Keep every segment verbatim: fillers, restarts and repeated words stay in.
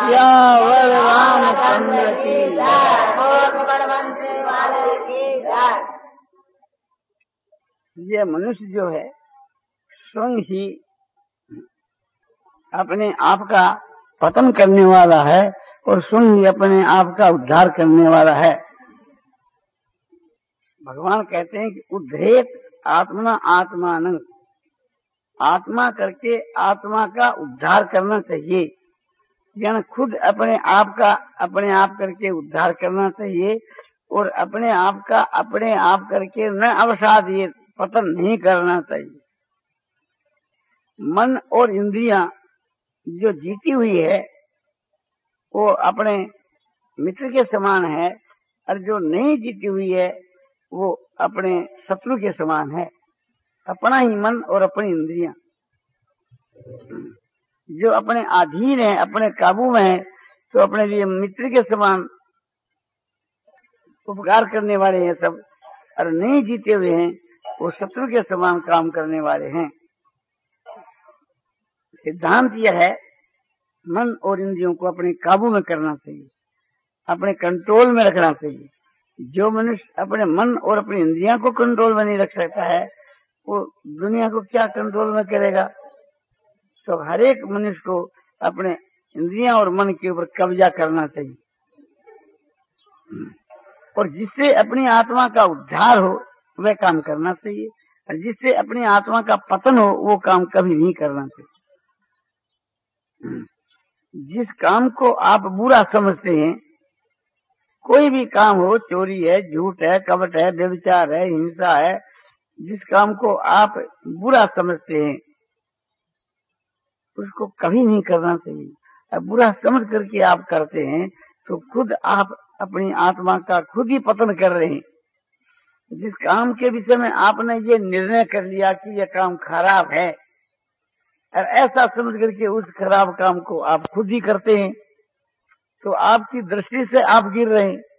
सियावर रामचंद्र की जय। बोल बलवंत वाले की जय। ये मनुष्य जो है स्वयं ही अपने आप का पतन करने वाला है और स्वयं ही अपने आप का उद्धार करने वाला है। भगवान कहते हैं कि उद्धरेत आत्मा आत्मानं, आत्मा करके आत्मा का उद्धार करना चाहिए। यानी खुद अपने आप का अपने आप करके उद्धार करना चाहिए और अपने आप का अपने आप करके न अवसाद ये पतन नहीं करना चाहिए। मन और इंद्रियां जो जीती हुई है वो अपने मित्र के समान है और जो नहीं जीती हुई है वो अपने शत्रु के समान है। अपना ही मन और अपनी इंद्रियां जो अपने अधीन है, अपने काबू में है, तो अपने लिए मित्र के समान उपकार करने वाले हैं सब, और नहीं जीते हुए हैं वो शत्रु के समान काम करने वाले हैं। सिद्धांत यह है मन और इंद्रियों को अपने काबू में करना चाहिए, अपने कंट्रोल में रखना चाहिए। जो मनुष्य अपने मन और अपनी इंद्रियां को कंट्रोल में नहीं रख सकता है वो दुनिया को क्या कंट्रोल में करेगा। तो हर एक मनुष्य को अपने इंद्रियां और मन के ऊपर कब्जा करना चाहिए और जिससे अपनी आत्मा का उद्धार हो वह काम करना चाहिए, और जिससे अपनी आत्मा का पतन हो वो काम कभी नहीं करना चाहिए। जिस काम को आप बुरा समझते हैं, कोई भी काम हो, चोरी है, झूठ है, कपट है, व्यभिचार है, हिंसा है, जिस काम को आप बुरा समझते हैं उसको कभी नहीं करना चाहिए। अब बुरा समझ करके आप करते हैं तो खुद आप अपनी आत्मा का खुद ही पतन कर रहे हैं। जिस काम के विषय में आपने ये निर्णय कर लिया कि यह काम खराब है और ऐसा समझ करके उस खराब काम को आप खुद ही करते हैं, तो आपकी दृष्टि से आप गिर रहे हैं।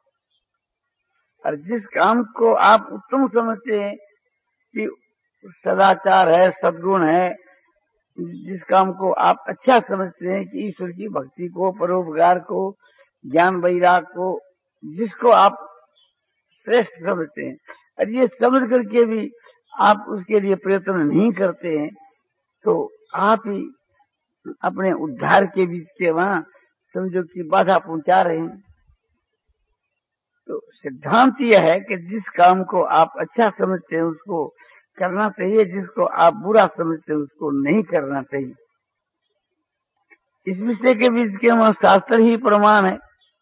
और जिस काम को आप उत्तम समझते हैं कि सदाचार है, सद्गुण है, जिस काम को आप अच्छा समझते हैं कि ईश्वर की भक्ति को, परोपकार को, ज्ञान वैराग को, जिसको आप श्रेष्ठ समझते हैं, और ये समझ करके भी आप उसके लिए प्रयत्न नहीं करते हैं, तो आप ही अपने उद्धार के बीच के वहां समझो कि बाधा पहुंचा रहे हैं। तो सिद्धांत यह है कि जिस काम को आप अच्छा समझते हैं उसको करना चाहिए, जिसको आप बुरा समझते हैं उसको नहीं करना चाहिए। इस विषय के बीच के वहां शास्त्र ही प्रमाण है।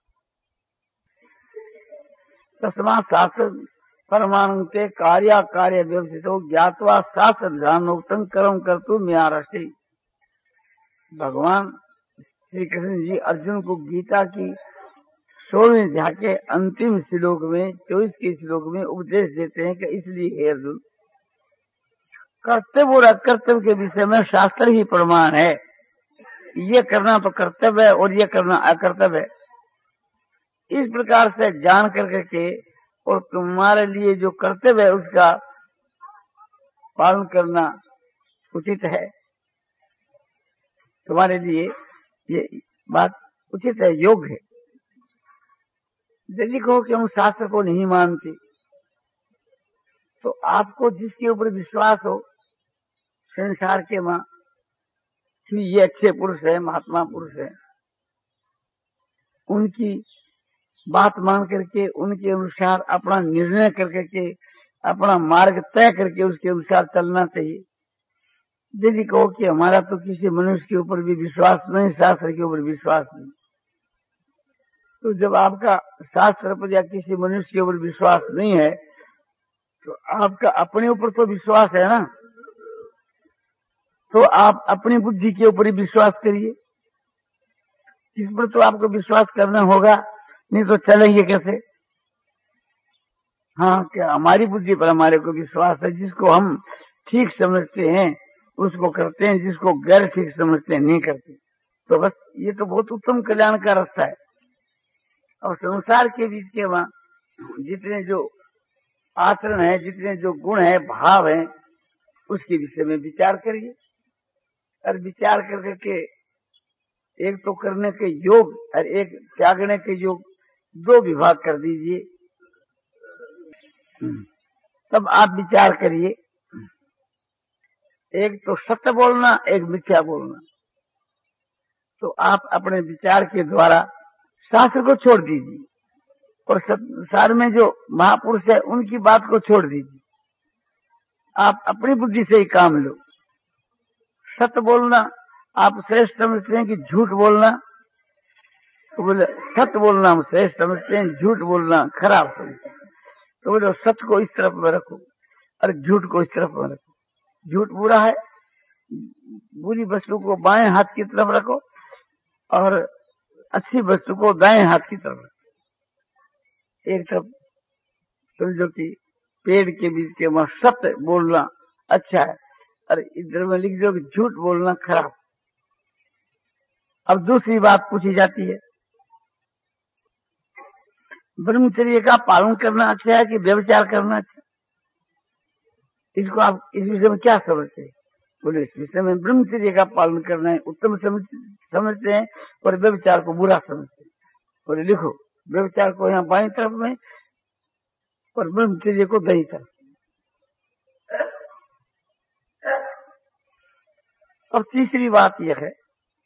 तस्मात् शास्त्र परमाणुते कार्य कार्य व्यवस्थितो ज्ञात्वा शास्त्र ध्यानोक्तं कर्म कर्तुम यारष्टि। भगवान श्री कृष्ण जी अर्जुन को गीता की सोलहवें अध्याय के अंतिम श्लोक में, चौबीस के श्लोक में उपदेश देते हैं कि इसलिए हे अर्जुन, कर्तव्य और अकर्तव्य के विषय में शास्त्र ही प्रमाण है। ये करना तो कर्तव्य है और ये करना अकर्तव्य है। इस प्रकार से जान करके के और तुम्हारे लिए जो कर्तव्य है उसका पालन करना उचित है। तुम्हारे लिए ये बात उचित है, योग्य है। यदि कहो कि हम शास्त्र को नहीं मानते, तो आपको जिसके ऊपर विश्वास हो संसार के मां कि ये अच्छे पुरुष है, महात्मा पुरुष है, उनकी बात मान करके उनके अनुसार अपना निर्णय करके के अपना मार्ग तय करके उसके अनुसार चलना चाहिए। यदि कहो कि हमारा तो किसी मनुष्य के ऊपर भी विश्वास नहीं, शास्त्र के ऊपर विश्वास नहीं, तो जब आपका शास्त्र पर या किसी मनुष्य के ऊपर विश्वास नहीं है तो आपका अपने ऊपर तो विश्वास है ना, तो आप अपनी बुद्धि के ऊपर ही विश्वास करिए। इस पर तो आपको विश्वास करना होगा, नहीं तो चलेंगे कैसे। हाँ, क्या हमारी बुद्धि पर हमारे को विश्वास है। जिसको हम ठीक समझते हैं उसको करते हैं, जिसको गैर ठीक समझते हैं नहीं करते। तो बस ये तो बहुत उत्तम कल्याण का रास्ता है। और संसार के बीच के वहां जितने जो आचरण है, जितने जो गुण है, भाव है, उसके विषय में विचार करिए और विचार करके एक तो करने के योग और एक त्यागने के योग, दो विभाग कर दीजिए। तब आप विचार करिए, एक तो सत्य बोलना, एक मिथ्या बोलना। तो आप अपने विचार के द्वारा शास्त्र को छोड़ दीजिए और संसार में जो महापुरुष है उनकी बात को छोड़ दीजिए। आप अपनी बुद्धि से ही काम लो। सत्य बोलना आप श्रेष्ठ समझते हैं कि झूठ बोलना? तो बोले सत्य बोलना हम श्रेष्ठ समझते हैं, झूठ बोलना खराब समझते हैं। तो बोले सत्य को इस तरफ में रखो और झूठ को इस तरफ में रखो। झूठ बुरा है, बुरी वस्तु को बाएं हाथ की तरफ रखो और अच्छी वस्तु को दाएं हाथ की तरफ रखो। एक तरफ समझो कि पेड़ के बीच के वहां सत्य बोलना अच्छा है और इधर में लिख दो कि झूठ बोलना खराब। अब दूसरी बात पूछी जाती है, ब्रह्मचर्य का पालन करना अच्छा है कि व्यभिचार करना अच्छा? इसको आप इस विषय में क्या समझते हैं? बोले इस विषय में ब्रह्मचर्य का पालन करना है उत्तम समझते हैं और व्यभिचार को बुरा समझते हैं। बोले लिखो, व्यभिचार को यहाँ बाईं तरफ में और ब्रह्मचर्य को दाईं तरफ। अब तीसरी बात यह है,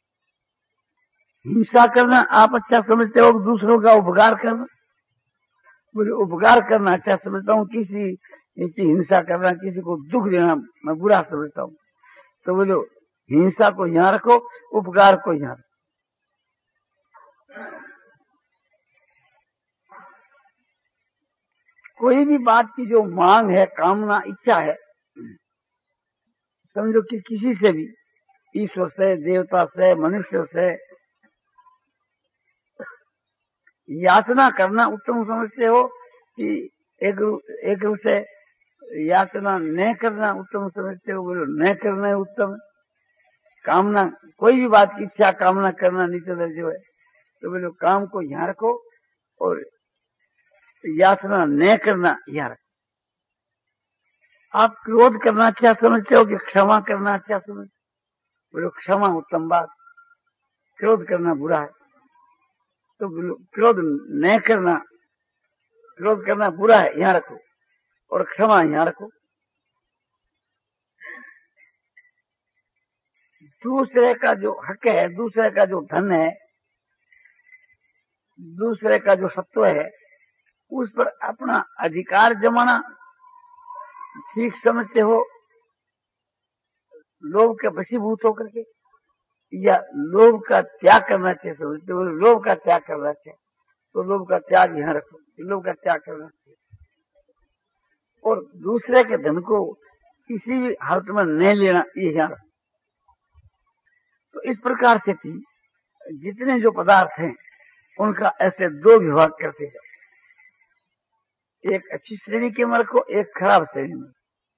हिंसा करना आप अच्छा समझते हो, दूसरों का उपकार करना? बोले उपकार करना अच्छा समझता हूँ, किसी की हिंसा करना, किसी को दुख देना मैं बुरा समझता हूँ। तो बोलो हिंसा को यहाँ रखो, उपकार को यहाँ रखो। कोई भी बात की जो मांग है, कामना, इच्छा है, समझो कि किसी से भी, ईश्वर से, देवता से, मनुष्य से याचना करना उत्तम समझते हो कि एक एक रूप से याचना न करना उत्तम समझते हो? बोलो न करना है उत्तम। कामना, कोई भी बात की इच्छा कामना करना नीचे दर्जे है। तो बोलो काम को यहाँ रखो और याचना न करना यहाँ रखो। आप क्रोध करना अच्छा समझते हो कि क्षमा करना अच्छा समझते हो? बोलो क्षमा उत्तम बात, क्रोध करना बुरा है। तो बोलो क्रोध न करना, क्रोध करना बुरा है यहाँ रखो और क्षमा यहाँ रखो। दूसरे का जो हक है, दूसरे का जो धन है, दूसरे का जो सत्व है, उस पर अपना अधिकार जमाना ठीक समझते हो, लोभ के वशीभूत होकर के, या लोभ का त्याग करना चाहिए समझते हो? लोभ का त्याग करना चाहिए तो लोभ का त्याग यहाँ रखो, लोभ का त्याग करना चाहिए। और दूसरे के धन को किसी भी हालत में नहीं लेना, ये यहाँ रखो। तो इस प्रकार से थी जितने जो पदार्थ हैं उनका ऐसे दो विभाग करते जाओ। एक अच्छी श्रेणी के में रखो, एक खराब श्रेणी में।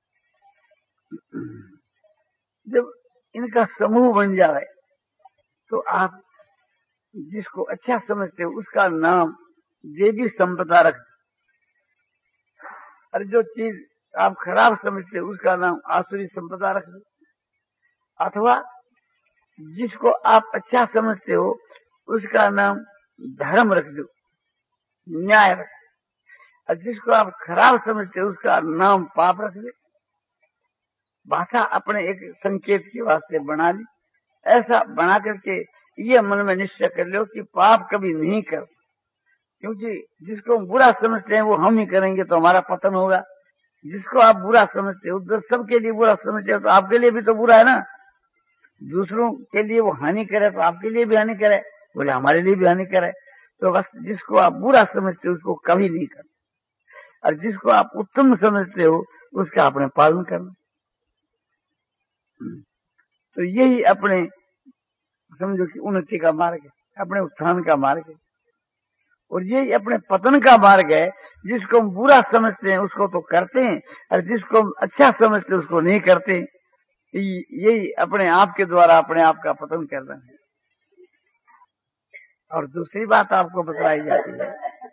जब इनका समूह बन जाए तो आप जिसको अच्छा समझते हो उसका नाम देवी संपदा रख दो, और जो चीज आप खराब समझते हो उसका नाम आसुरी संपदा रख दो। अथवा जिसको आप अच्छा समझते हो उसका नाम धर्म रख दो, न्याय रख दो, और जिसको आप खराब समझते हो उसका नाम पाप रख दो। भाषा अपने एक संकेत के वास्ते बना ली। ऐसा बना करके ये मन में निश्चय कर लो कि पाप कभी नहीं कर, क्योंकि जिसको हम बुरा समझते हैं वो हम ही करेंगे तो हमारा पतन होगा। जिसको आप बुरा समझते हो, उधर सबके लिए बुरा समझते हो तो आपके लिए भी तो बुरा है ना। दूसरों के लिए वो हानि करे तो आपके लिए भी हानि करे, बोले हमारे लिए भी हानि करे। तो बस जिसको आप बुरा समझते हो उसको कभी नहीं करना, और जिसको आप उत्तम समझते हो उसका अपने पालन करना। तो यही अपने समझो कि उन्नति का मार्ग है, अपने उत्थान का मार्ग है। और यही अपने पतन का मार्ग है। जिसको हम बुरा समझते हैं उसको तो करते हैं, और जिसको हम अच्छा समझते हैं उसको नहीं करते। यही अपने आप के द्वारा अपने आप का पतन करना है। और दूसरी बात आपको बताई जाती है,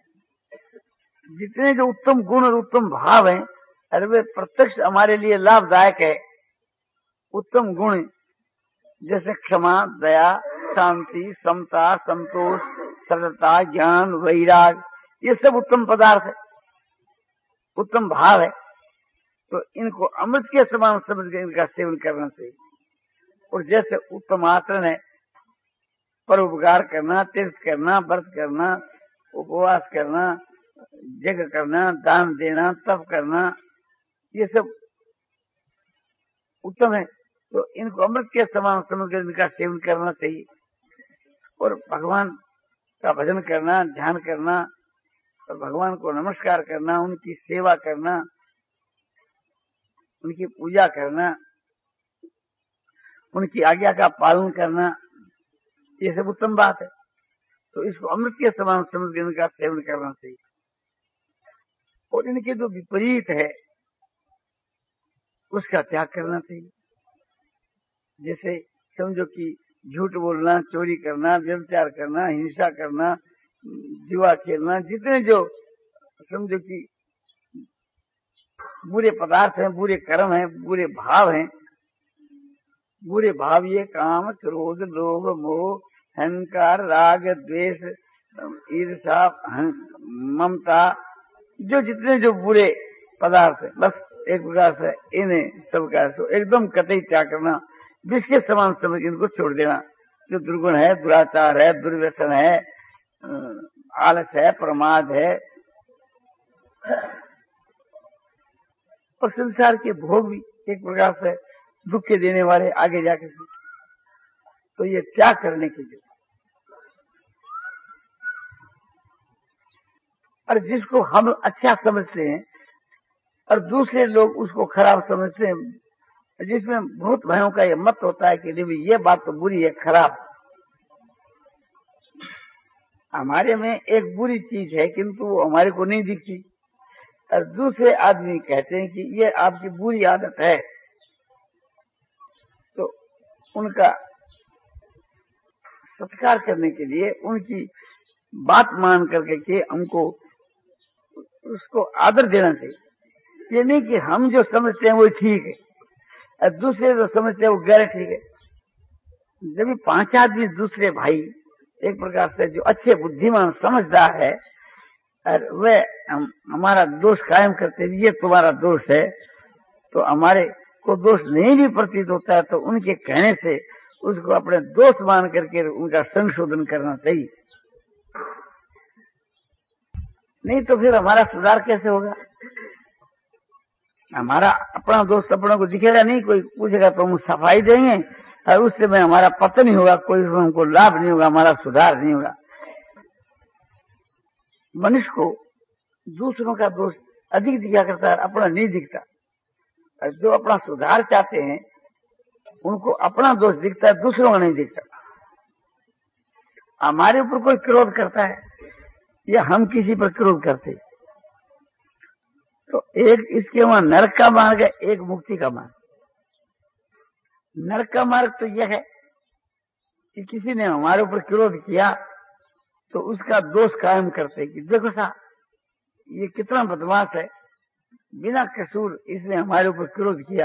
जितने जो उत्तम गुण और उत्तम भाव हैं, अरे वे प्रत्यक्ष हमारे लिए लाभदायक है। उत्तम गुण जैसे क्षमा, दया, शांति, समता, संतोष, सरलता, ज्ञान, वैराग, ये सब उत्तम पदार्थ है, उत्तम भाव है। तो इनको अमृत के समान समझ कर इनका सेवन करना चाहिए। और जैसे उत्तम आचरण है, परोपकार करना, तीर्थ करना, व्रत करना, उपवास करना, यज्ञ करना, दान देना, तप करना, ये सब उत्तम है। तो इनको अमृत के समान समझ कर इनका सेवन करना चाहिए। और भगवान का भजन करना, ध्यान करना, और भगवान को नमस्कार करना, उनकी सेवा करना, उनकी पूजा करना, उनकी आज्ञा का पालन करना, ये सब उत्तम बात है। तो इसको अमृत के समान समझ कर इनका सेवन करना चाहिए। और इनके जो विपरीत है उसका त्याग करना चाहिए। जैसे समझो कि झूठ बोलना, चोरी करना, व्यभिचार करना, हिंसा करना, जुआ खेलना, जितने जो समझो कि बुरे पदार्थ हैं, बुरे कर्म हैं, बुरे भाव हैं, बुरे भाव ये काम, क्रोध, लोभ, मोह, अहंकार, राग, द्वेष, ईर्ष्या, ममता, जो जितने जो बुरे पदार्थ है, बस एक प्रकार से इन्हें सबका एकदम कतई त्याग करना, जिसके समान समझ इनको छोड़ देना। जो दुर्गुण है, दुराचार है, दुर्व्यसन है, आलस है, प्रमाद है, और संसार के भोग भी एक प्रकार से दुख के देने वाले आगे जाके, तो ये त्याग करने के लिए। और जिसको हम अच्छा समझते हैं और दूसरे लोग उसको खराब समझते हैं, जिसमें बहुत भाइयों का ये मत होता है कि नहीं ये बात तो बुरी है, खराब। हमारे में एक बुरी चीज है किंतु वो हमारे को नहीं दिखती, और दूसरे आदमी कहते हैं कि ये आपकी बुरी आदत है। तो उनका सत्कार करने के लिए, उनकी बात मान करके कि हमको उसको आदर देना चाहिए। ये नहीं कि हम जो समझते हैं वो ठीक है और दूसरे जो समझते हैं वो गैर ठीक है। जब भी पांच आदमी दूसरे भाई एक प्रकार से जो अच्छे बुद्धिमान समझदार है और वे हम, हमारा दोष कायम करते हैं, ये तुम्हारा दोष है, तो हमारे को दोष नहीं भी प्रतीत होता है तो उनके कहने से उसको अपने दोष मान करके उनका संशोधन करना चाहिए। नहीं तो फिर हमारा सुधार कैसे होगा? हमारा अपना दोस्त अपनों को दिखेगा नहीं, कोई पूछेगा तो हम सफाई देंगे और उससे में हमारा पतन नहीं होगा, कोई हमको लाभ नहीं होगा, हमारा सुधार नहीं होगा। मनुष्य को दूसरों का दोष अधिक दिखा करता है, अपना नहीं दिखता। और जो अपना सुधार चाहते हैं उनको अपना दोष दिखता है, दूसरों का नहीं दिखता। हमारे ऊपर कोई क्रोध करता है या हम किसी पर क्रोध करते, तो एक इसके वहां नरक का मार्ग है, एक मुक्ति का मार्ग। नरक का मार्ग तो यह है कि किसी ने हमारे ऊपर क्रोध किया तो उसका दोष कायम करते कि देखो साहब ये कितना बदमाश है, बिना कसूर इसने हमारे ऊपर क्रोध किया।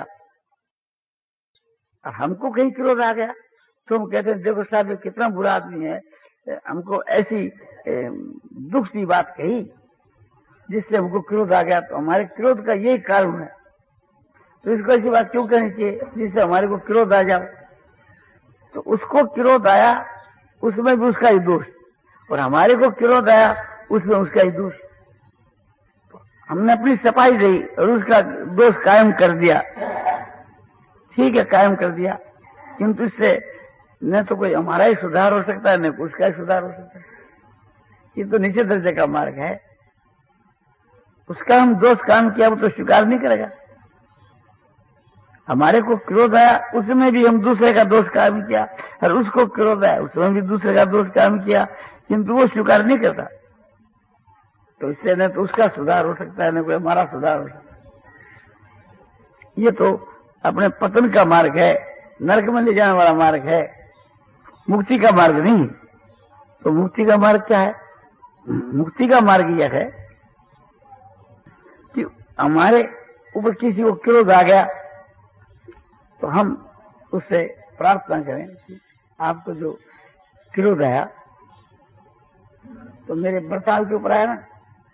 और हमको कहीं क्रोध आ गया तो हम कहते हैं देखो साहब ये कितना बुरा आदमी है, हमको ऐसी दुख की बात कही जिससे हमको क्रोध आ गया। तो हमारे क्रोध का यही कारण है, तो इसको ऐसी बात क्यों करनी चाहिए जिससे हमारे को क्रोध आ जाए। तो उसको क्रोध आया उसमें भी उसका ही दोष, और हमारे को क्रोध आया उसमें उसका ही दोष। हमने अपनी सफाई दी और उसका दोष कायम कर दिया, ठीक है कायम कर दिया, किंतु इससे न तो कोई हमारा ही सुधार हो सकता है न उसका ही सुधार हो सकता है। ये तो नीचे दर्जे का मार्ग है। उसका हम दोष काम किया वो तो स्वीकार नहीं करेगा। हमारे को क्रोध आया उसमें भी हम दूसरे का दोष काम किया, और उसको क्रोध आया उसमें भी दूसरे का दोष काम किया, किंतु वो स्वीकार नहीं करता। तो इससे न तो उसका सुधार हो सकता है न कोई हमारा सुधार हो सकता है। ये तो अपने पतन का मार्ग है, नरक में ले जाने वाला मार्ग है, मुक्ति का मार्ग नहीं। तो मुक्ति का मार्ग क्या है? मुक्ति का मार्ग यह है कि हमारे ऊपर किसी को क्रोध आ गया तो हम उससे प्रार्थना करें कि आपको जो क्रोध आया तो मेरे बर्ताव के ऊपर आया ना,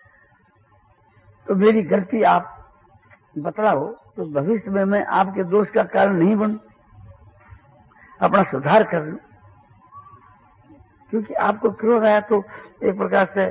तो मेरी गलती आप बतलाओ तो भविष्य में मैं आपके दोष का कारण नहीं बनूं, अपना सुधार कर लूं। क्योंकि आपको क्रोध आया तो एक प्रकार से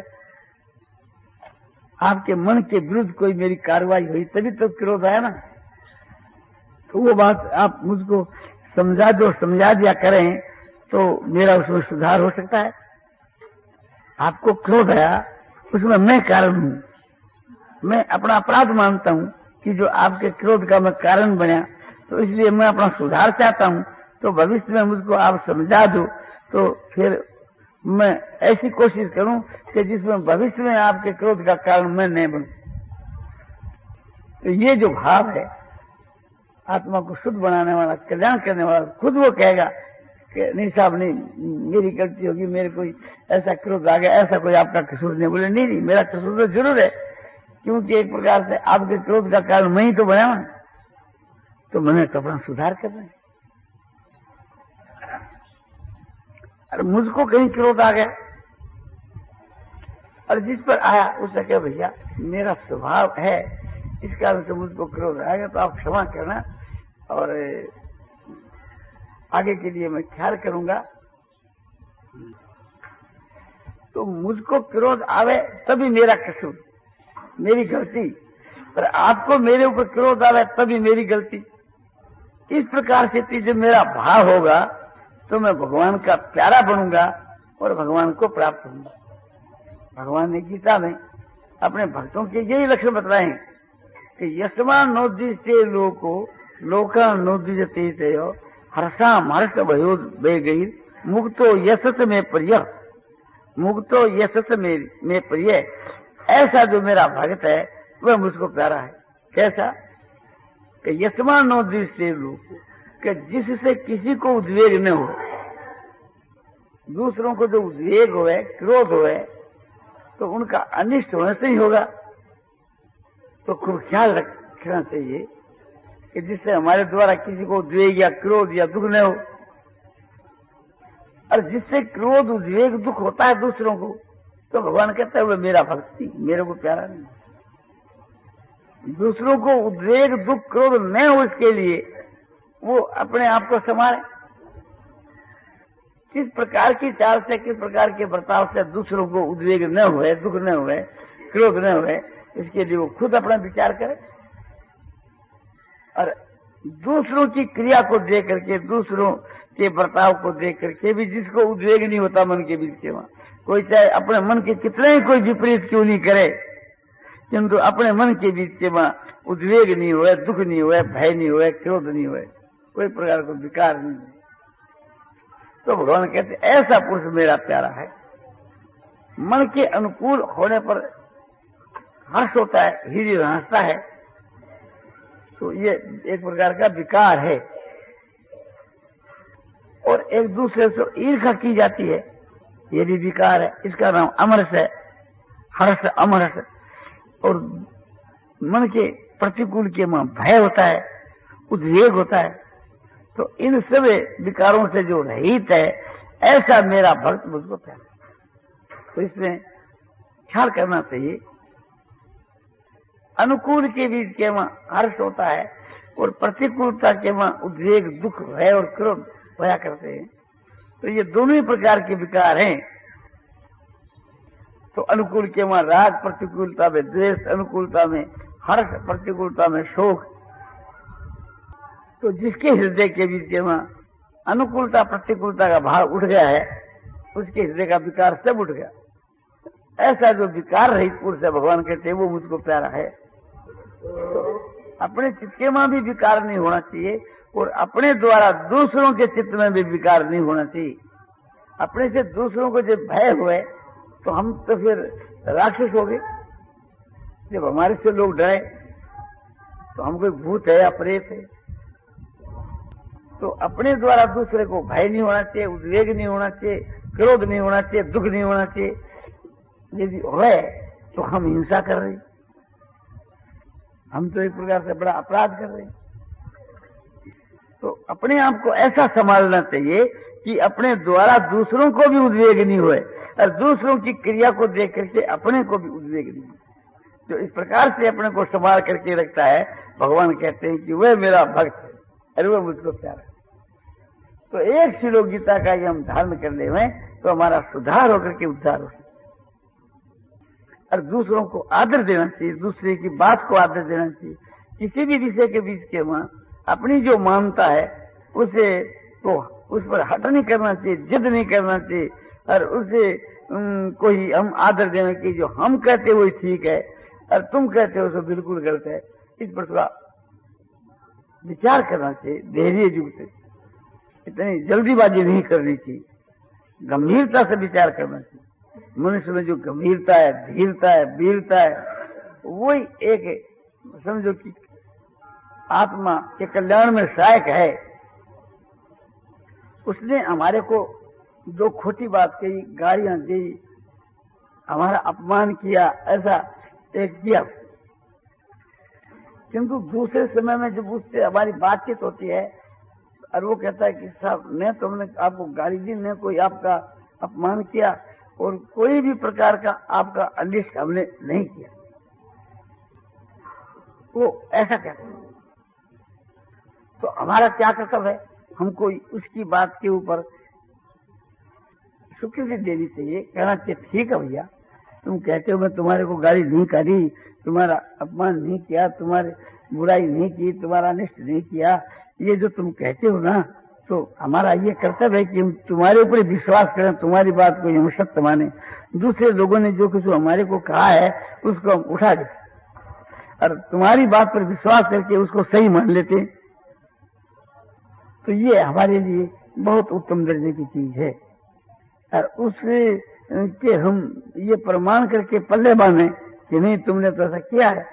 आपके मन के विरुद्ध कोई मेरी कार्रवाई हुई, तभी तो क्रोध आया ना। तो वो बात आप मुझको समझा दो, समझा दिया करें तो मेरा उसमें सुधार हो सकता है। आपको क्रोध आया उसमें मैं कारण हूं, मैं अपना अपराध मानता हूं कि जो आपके क्रोध का मैं कारण बना, तो इसलिए मैं अपना सुधार चाहता हूं। तो भविष्य में मुझको आप समझा दो तो फिर मैं ऐसी कोशिश करूं कि जिसमें भविष्य में आपके क्रोध का कारण मैं नहीं बनूं। तो ये जो भाव है आत्मा को शुद्ध बनाने वाला, कल्याण करने वाला, खुद वो कहेगा कि नहीं साहब नहीं, मेरी गलती होगी, मेरे कोई ऐसा क्रोध आ गया, ऐसा कोई आपका कसूर नहीं। बोले नहीं नहीं, मेरा कसूर तो जरूर है, क्योंकि एक प्रकार से आपके क्रोध का कारण मैं ही तो बना हूं, तो मैंने तो अपना सुधार कर रहे हैं। अरे मुझको कहीं क्रोध आ गया और जिस पर आया उससे कहे भैया मेरा स्वभाव है, इस कारण से मुझको क्रोध आएगा, तो आप क्षमा करना और आगे के लिए मैं ख्याल करूंगा। तो मुझको क्रोध आवे तभी मेरा कसूर, मेरी गलती, पर आपको मेरे ऊपर क्रोध आवे तभी मेरी गलती। इस प्रकार से जब मेरा भाव होगा तो मैं भगवान का प्यारा बनूंगा और भगवान को प्राप्त होऊंगा। भगवान ने गीता में अपने भक्तों के यही लक्षण बतलाए हैं कि यस्मान नोदिष्टे लोको लोका नोदिजते तयो हर्षाम हर्ष भयो बेगैर मुक्तो यशस में प्रिय, मुक्तो यशस में, में प्रिय। ऐसा जो मेरा भक्त है वह मुझको प्यारा है। कैसा कि यस्मान नोदिष्टे लोको, कि जिससे किसी को उद्वेग न हो, दूसरों को जो उद्वेग होए, क्रोध होए, तो उनका अनिष्ट होने से ही होगा। तो खूब ख्याल रखना चाहिए कि जिससे हमारे द्वारा किसी को उद्वेग या क्रोध या दुख न हो। और जिससे क्रोध उद्वेग दुख होता है दूसरों को, तो भगवान कहता है वह मेरा भक्ति, मेरे को प्यारा नहीं। दूसरों को उद्वेग दुख क्रोध न हो इसके लिए वो अपने आप को संभाले। किस प्रकार की चाल से, किस प्रकार के बर्ताव से दूसरों को उद्वेग न हुए, दुख न हुए, क्रोध न हुए, इसके लिए वो खुद अपना विचार करे। और दूसरों की क्रिया को देख करके, दूसरों के बर्ताव को देख करके भी जिसको उद्वेग नहीं होता मन के बीच के, वहां कोई चाहे अपने मन के कितने ही कोई विपरीत क्यों नहीं करे, किंतु अपने मन के बीच के वहां उद्वेग नहीं हुए, दुख नहीं हुए, भय नहीं हुए, क्रोध नहीं हुए, कोई प्रकार का विकार नहीं है, तो भगवान कहते ऐसा पुरुष मेरा प्यारा है। मन के अनुकूल होने पर हर्ष होता है, हृदय हंसता है, तो ये एक प्रकार का विकार है। और एक दूसरे से ईर्ष्या की जाती है, ये भी विकार है। इसका नाम अमरस है, हर्ष अमरस। और मन के प्रतिकूल के में भय होता है, उद्वेग होता है। तो इन सब विकारों से जो रहित है, ऐसा मेरा भक्त मुझको प्यारा। तो इसमें ख्याल करना चाहिए, अनुकूल के बीच के में हर्ष होता है और प्रतिकूलता के में उद्वेग, दुख, भय और क्रोध होया करते हैं। तो ये दोनों ही प्रकार के विकार हैं। तो अनुकूल के में राग, प्रतिकूलता में द्वेष, अनुकूलता में हर्ष, प्रतिकूलता में शोक। तो जिसके हृदय के बीच के में अनुकूलता प्रतिकूलता का भाव उठ गया है, उसके हृदय का विकार सब उठ गया। ऐसा जो विकार रहित पुरुष है, भगवान कहते हैं वो मुझको प्यारा है। तो अपने चित्त के में भी विकार नहीं होना चाहिए और अपने द्वारा दूसरों के चित्त में भी विकार नहीं होना चाहिए। अपने से दूसरों को जब भय हुए तो हम तो फिर राक्षस हो गए। जब हमारे से लोग डरे तो हम कोई भूत है या प्रेत है। तो अपने द्वारा दूसरे को भय नहीं होना चाहिए, उद्वेग नहीं होना चाहिए, क्रोध नहीं होना चाहिए, दुख नहीं होना चाहिए। यदि है तो हम हिंसा कर रहे हैं, हम तो एक प्रकार से बड़ा अपराध कर रहे हैं। तो अपने आप को ऐसा संभालना चाहिए कि अपने द्वारा दूसरों को भी उद्वेग नहीं हुए और दूसरों की क्रिया को देख करके अपने को भी उद्वेग नहीं हुए। जो इस प्रकार से अपने को संभाल करके रखता है, भगवान कहते हैं कि वह मेरा भक्त है और वह मुझको प्यारा है। तो एक श्लोक गीता का ये हम धारण कर ले हुए तो हमारा सुधार होकर के उद्धार हो सकता। और दूसरों को आदर देना चाहिए, दूसरे की बात को आदर देना चाहिए। किसी भी विषय के बीच के वहां अपनी जो मानता है उसे तो उस पर हट नहीं करना चाहिए, जिद नहीं करना चाहिए और उसे कोई हम आदर देना कि जो हम कहते हो ठीक है और तुम कहते हो तो बिल्कुल गलत है। इस पर थोड़ा विचार करना चाहिए, धैर्य युक्त, इतनी जल्दीबाजी नहीं करनी चाहिए, गंभीरता से विचार करना चाहिए। मनुष्य में जो गंभीरता है, धीरता है, वीरता है, वही एक समझो कि आत्मा के कल्याण में सहायक है। उसने हमारे को दो खोटी बात कही, गालियां दी, हमारा अपमान किया, ऐसा एक किया, किंतु दूसरे समय में जब उससे हमारी बातचीत होती है और वो कहता है कि साहब मैं तो हमने आपको गाली दी, न कोई आपका अपमान किया और कोई भी प्रकार का आपका अनिष्ट हमने नहीं किया, वो ऐसा कहता है। तो हमारा क्या कर्तव्य है? हमको उसकी बात के ऊपर स्वीकृति देनी चाहिए, कहना चाहिए ठीक है भैया, तुम कहते हो मैं तुम्हारे को गाली नहीं करी, तुम्हारा अपमान नहीं किया, तुम्हारी बुराई नहीं की, तुम्हारा अनिष्ट नहीं किया, ये जो तुम कहते हो ना, तो हमारा ये कर्तव्य है कि हम तुम्हारे ऊपर विश्वास करें, तुम्हारी बात को हम सत्य माने। दूसरे लोगों ने जो कुछ हमारे को कहा है उसको हम उठा देते और तुम्हारी बात पर विश्वास करके उसको सही मान लेते, तो ये हमारे लिए बहुत उत्तम दर्जे की चीज है। और उससे के हम ये प्रमाण करके पल्ले बांधे कि नहीं तुमने तो ऐसा किया है,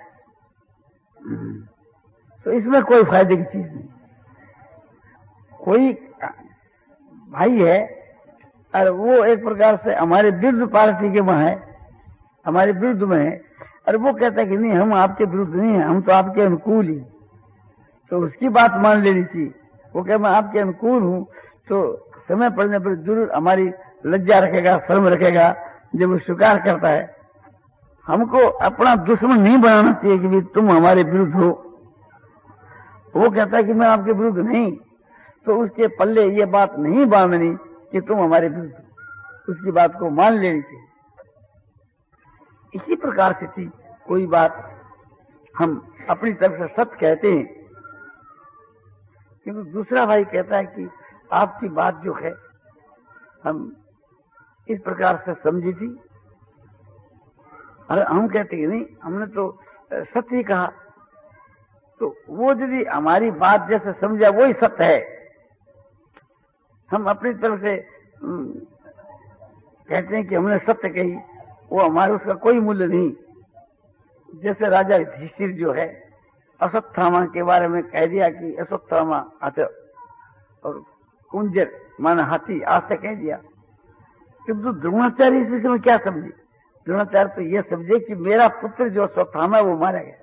तो इसमें कोई फायदे की चीज नहीं। कोई भाई है और वो एक प्रकार से हमारे विरुद्ध पार्टी के वहां है, हमारे विरुद्ध में है, और वो कहता है कि नहीं हम आपके विरुद्ध नहीं है, हम तो आपके अनुकूल ही, तो उसकी बात मान लेनी चाहिए। वो कहे मैं आपके अनुकूल हूं, तो समय पड़ने पर जरूर हमारी लज्जा रखेगा, शर्म रखेगा जब वो स्वीकार करता है। हमको अपना दुश्मन नहीं बनाना चाहिए कि भी तुम हमारे विरुद्ध हो। वो कहता है कि मैं आपके विरुद्ध नहीं, तो उसके पल्ले ये बात नहीं बांधनी कि तुम हमारे विरुद्ध हो, उसकी बात को मान लेनी चाहिए। इसी प्रकार से थी कोई बात हम अपनी तरफ से सत्य कहते हैं, किंतु दूसरा भाई कहता है कि आपकी बात जो है हम इस प्रकार से समझी थी, अरे हम कहते हैं नहीं हमने तो सत्य ही कहा, तो वो यदि हमारी बात जैसे समझा वही सत्य है, हम अपनी तरफ से कहते हैं कि हमने सत्य कही, वो हमारे उसका कोई मूल्य नहीं। जैसे राजा युधिष्ठिर जो है अश्वत्थामा के बारे में कह दिया कि अश्वत्थामा हाथी और कुंजर माना हाथी आज तक कह दिया, किंतु द्रोणाचार्य इस विषय में क्या समझे? द्रोणाचार्य तो यह समझे कि मेरा पुत्र जो अश्वत्थामा वो मारा गया,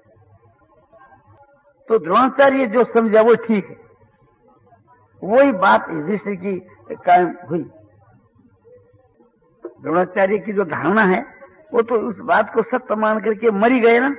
तो द्रोणाचार्य जो समझा वो ठीक है, वही बात युधिष्ठिर की कायम हुई। द्रोणाचार्य की जो धारणा है वो तो उस बात को सत्य मान करके मरी गए ना,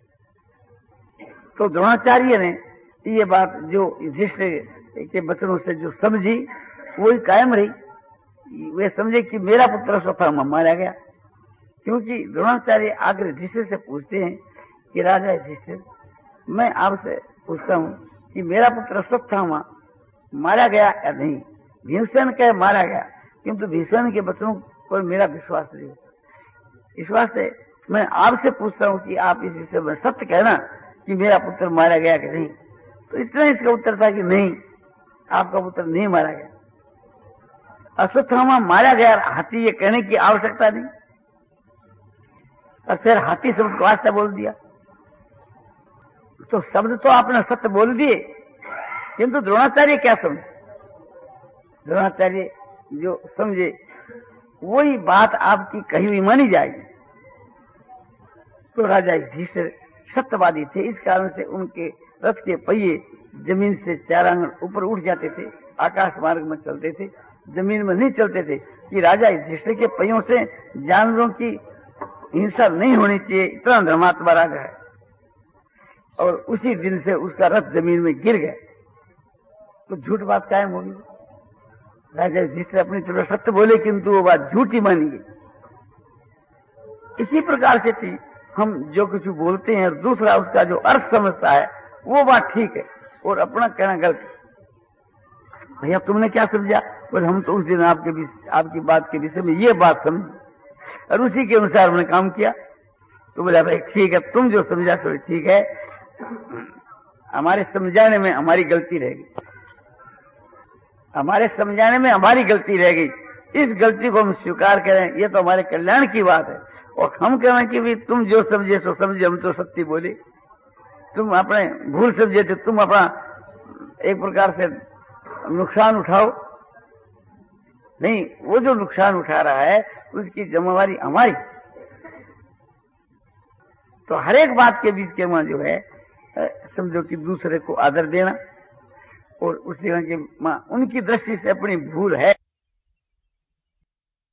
तो द्रोणाचार्य ने ये बात जो युधिष्ठिर के वचनों से जो समझी वही कायम रही। वे समझे कि मेरा पुत्र अश्वत्थामा मारा गया, क्योंकि द्रोणाचार्य आकर युधिष्ठिर से पूछते हैं कि राजा युधिष्ठिर मैं आपसे पूछता हूं कि मेरा पुत्र अश्वत्थामा मारा गया या नहीं? भीमसेन कहे मारा गया, किंतु भीमसेन के वचनों पर मेरा विश्वास नहीं होता। इस वास्ते मैं आपसे पूछता हूं कि आप इस विषय में सत्य कहना कि मेरा पुत्र मारा गया कि नहीं। तो इतना इसका उत्तर था कि नहीं, आपका पुत्र नहीं मारा गया। अश्वत्थामा मारा गया, हाथी ये कहने की आवश्यकता नहीं, और फिर हाथी शब्द को वास्ता बोल दिया, तो शब्द तो आपने सत्य बोल दिए, किंतु द्रोणाचार्य क्या समझे? द्रोणाचार्य जो समझे वही बात आपकी कही हुई मानी जाएगी। तो राजा युधिष्ठिर सत्यवादी थे, इस कारण से उनके रथ के पहिए जमीन से चार आंगन ऊपर उठ जाते थे, आकाश मार्ग में चलते थे, जमीन में नहीं चलते थे कि राजा युधिष्ठिर के पैयों से जानवरों की हिंसा नहीं होनी चाहिए, इतना धर्मात्मा राजा है। और उसी दिन से उसका रथ जमीन में गिर गया, तो झूठ बात कायम होगी। राजा युधिष्ठिर अपनी तरफ सत्य बोले किंतु वो बात झूठी मानी गई। इसी प्रकार से थी, हम जो कुछ बोलते हैं और दूसरा उसका जो अर्थ समझता है वो बात ठीक है और अपना कहना गलत है। भैया तुमने क्या समझा? और हम तो उस दिन आपके आपकी बात के विषय में ये बात समझी और उसी के अनुसार हमने काम किया। तो बोला भाई ठीक है, तुम जो समझा सो ठीक है, हमारे समझाने में हमारी गलती रह गई, हमारे समझाने में हमारी गलती रह गई। इस गलती को हम स्वीकार करें, ये तो हमारे कल्याण की बात है। और हम कहना कि भी तुम जो समझे सो समझे, हम तो सत्य बोले, तुम अपने भूल समझे तो तुम अपना एक प्रकार से नुकसान उठाओ। नहीं, वो जो नुकसान उठा रहा है उसकी जिम्मेवारी हमारी। तो हर एक बात के बीच के वहां जो है समझो कि दूसरे को आदर देना और उस जगह की उनकी दृष्टि से अपनी भूल है